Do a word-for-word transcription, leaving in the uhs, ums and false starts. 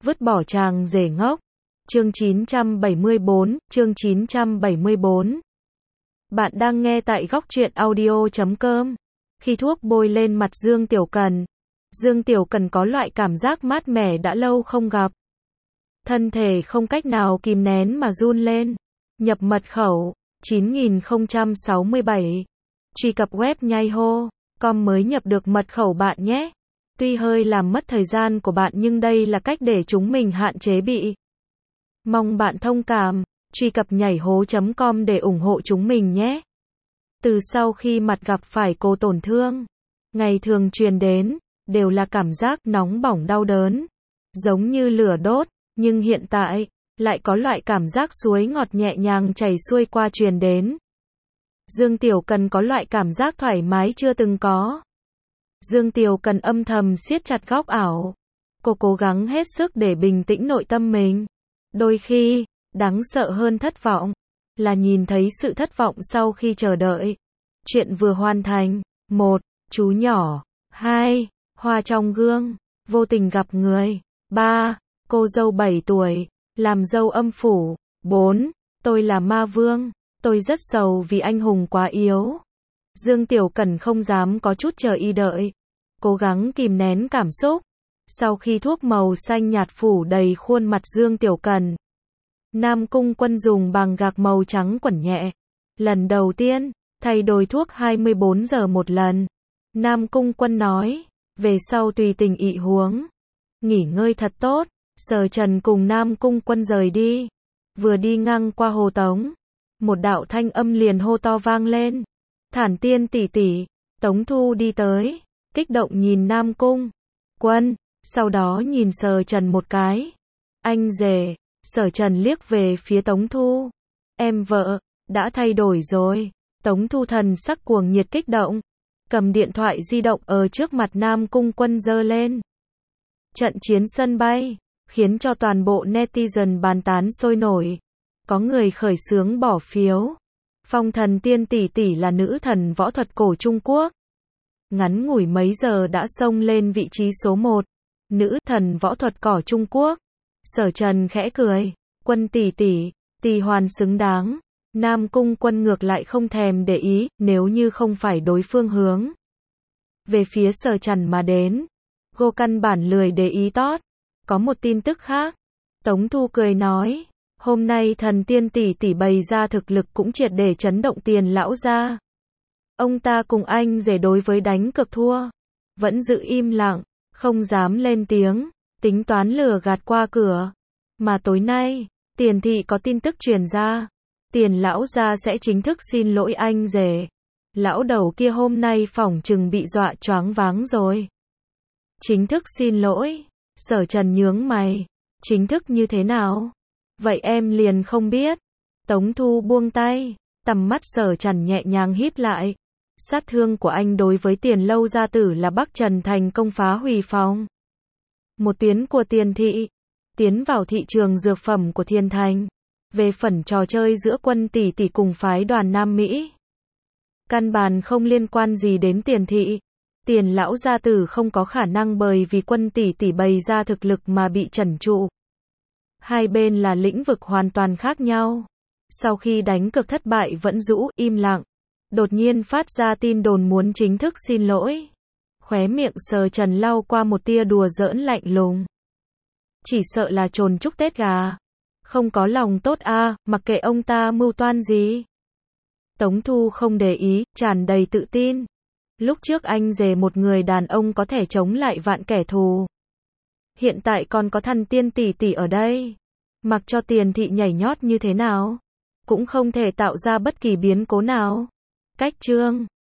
vứt bỏ chàng rể ngốc. Chương chín trăm bảy mươi bốn, chương chín trăm bảy mươi bốn. Bạn đang nghe tại góc truyện audio chấm com. Khi thuốc bôi lên mặt Dương Tiểu Cần, Dương Tiểu Cần có loại cảm giác mát mẻ đã lâu không gặp. Thân thể không cách nào kìm nén mà run lên. Nhập mật khẩu, chín nghìn không trăm sáu mươi bảy. Truy cập web nhai hô chấm com mới nhập được mật khẩu bạn nhé. Tuy hơi làm mất thời gian của bạn nhưng đây là cách để chúng mình hạn chế bị. Mong bạn thông cảm, truy cập nhảy hố chấm com để ủng hộ chúng mình nhé. Từ sau khi mặt gặp phải cô tổn thương, ngày thường truyền đến, đều là cảm giác nóng bỏng đau đớn, giống như lửa đốt, nhưng hiện tại, lại có loại cảm giác suối ngọt nhẹ nhàng chảy xuôi qua truyền đến. Dương Tiểu Cần có loại cảm giác thoải mái chưa từng có. Dương Tiểu Cần âm thầm siết chặt góc áo. Cô cố gắng hết sức để bình tĩnh nội tâm mình. Đôi khi, đáng sợ hơn thất vọng, là nhìn thấy sự thất vọng sau khi chờ đợi. Chuyện vừa hoàn thành. Một. Chú nhỏ. Hai. Hoa trong gương. Vô tình gặp người. Ba. Cô dâu bảy tuổi. Làm dâu âm phủ. Bốn. Tôi là ma vương. Tôi rất sầu vì anh hùng quá yếu. Dương Tiểu Cần không dám có chút chờ y đợi. Cố gắng kìm nén cảm xúc. Sau khi thuốc màu xanh nhạt phủ đầy khuôn mặt Dương Tiểu Cần, Nam Cung Quân dùng bằng gạc màu trắng quẩn nhẹ. Lần đầu tiên, thay đổi thuốc hai mươi bốn giờ một lần. Nam Cung Quân nói, về sau tùy tình ị huống. Nghỉ ngơi thật tốt. Sở Trần cùng Nam Cung Quân rời đi. Vừa đi ngang qua Hồ Tống, một đạo thanh âm liền hô to vang lên. Thản Tiên tỷ tỷ. Tống Thu đi tới, kích động nhìn Nam Cung Quân, sau đó nhìn Sở Trần một cái. Anh rể. Sở Trần liếc về phía Tống Thu. Em vợ, đã thay đổi rồi. Tống Thu thần sắc cuồng nhiệt kích động, cầm điện thoại di động ở trước mặt Nam Cung Quân giơ lên. Trận chiến sân bay, khiến cho toàn bộ netizen bàn tán sôi nổi. Có người khởi xướng bỏ phiếu. Phong Thần Tiên tỷ tỷ là nữ thần võ thuật cổ Trung Quốc. Ngắn ngủi mấy giờ đã xông lên vị trí số một. Nữ thần võ thuật cỏ Trung Quốc. Sở Trần khẽ cười. Quân tỷ tỷ, tỷ hoàn xứng đáng. Nam Cung Quân ngược lại không thèm để ý, nếu như không phải đối phương hướng về phía Sở Trần mà đến. Cô căn bản lười để ý tót. Có một tin tức khác. Tống Thu cười nói, hôm nay Thần Tiên tỷ tỷ bày ra thực lực cũng triệt để chấn động Tiền lão gia. Ông ta cùng anh rể đối với đánh cược thua, vẫn giữ im lặng, không dám lên tiếng, tính toán lừa gạt qua cửa. Mà tối nay, Tiền thị có tin tức truyền ra, Tiền lão gia sẽ chính thức xin lỗi anh rể. Lão đầu kia hôm nay phỏng chừng bị dọa choáng váng rồi. Chính thức xin lỗi? Sở Trần nhướng mày. Chính thức như thế nào? Vậy em liền không biết. Tống Thu buông tay, tầm mắt Sở Trần nhẹ nhàng híp lại. Sát thương của anh đối với Tiền lâu gia tử là Bắc Trần thành công phá hủy phòng một tuyến của Tiền thị, tiến vào thị trường dược phẩm của Thiên Thành. Về phần trò chơi giữa Quân tỷ tỷ cùng phái đoàn Nam Mỹ, căn bản không liên quan gì đến Tiền thị. Tiền lão gia tử không có khả năng bởi vì Quân tỷ tỷ bày ra thực lực mà bị trấn trụ. Hai bên là lĩnh vực hoàn toàn khác nhau. Sau khi đánh cược thất bại vẫn rũ im lặng, đột nhiên phát ra tin đồn muốn chính thức xin lỗi. Khóe miệng Sở Trần lau qua một tia đùa giỡn lạnh lùng. Chỉ sợ là trồn chúc Tết gà. Không có lòng tốt a, à, mặc kệ ông ta mưu toan gì. Tống Thu không để ý, tràn đầy tự tin. Lúc trước anh rể một người đàn ông có thể chống lại vạn kẻ thù. Hiện tại còn có Thần Tiên tỷ tỷ ở đây. Mặc cho Tiền thị nhảy nhót như thế nào, cũng không thể tạo ra bất kỳ biến cố nào. Cách chương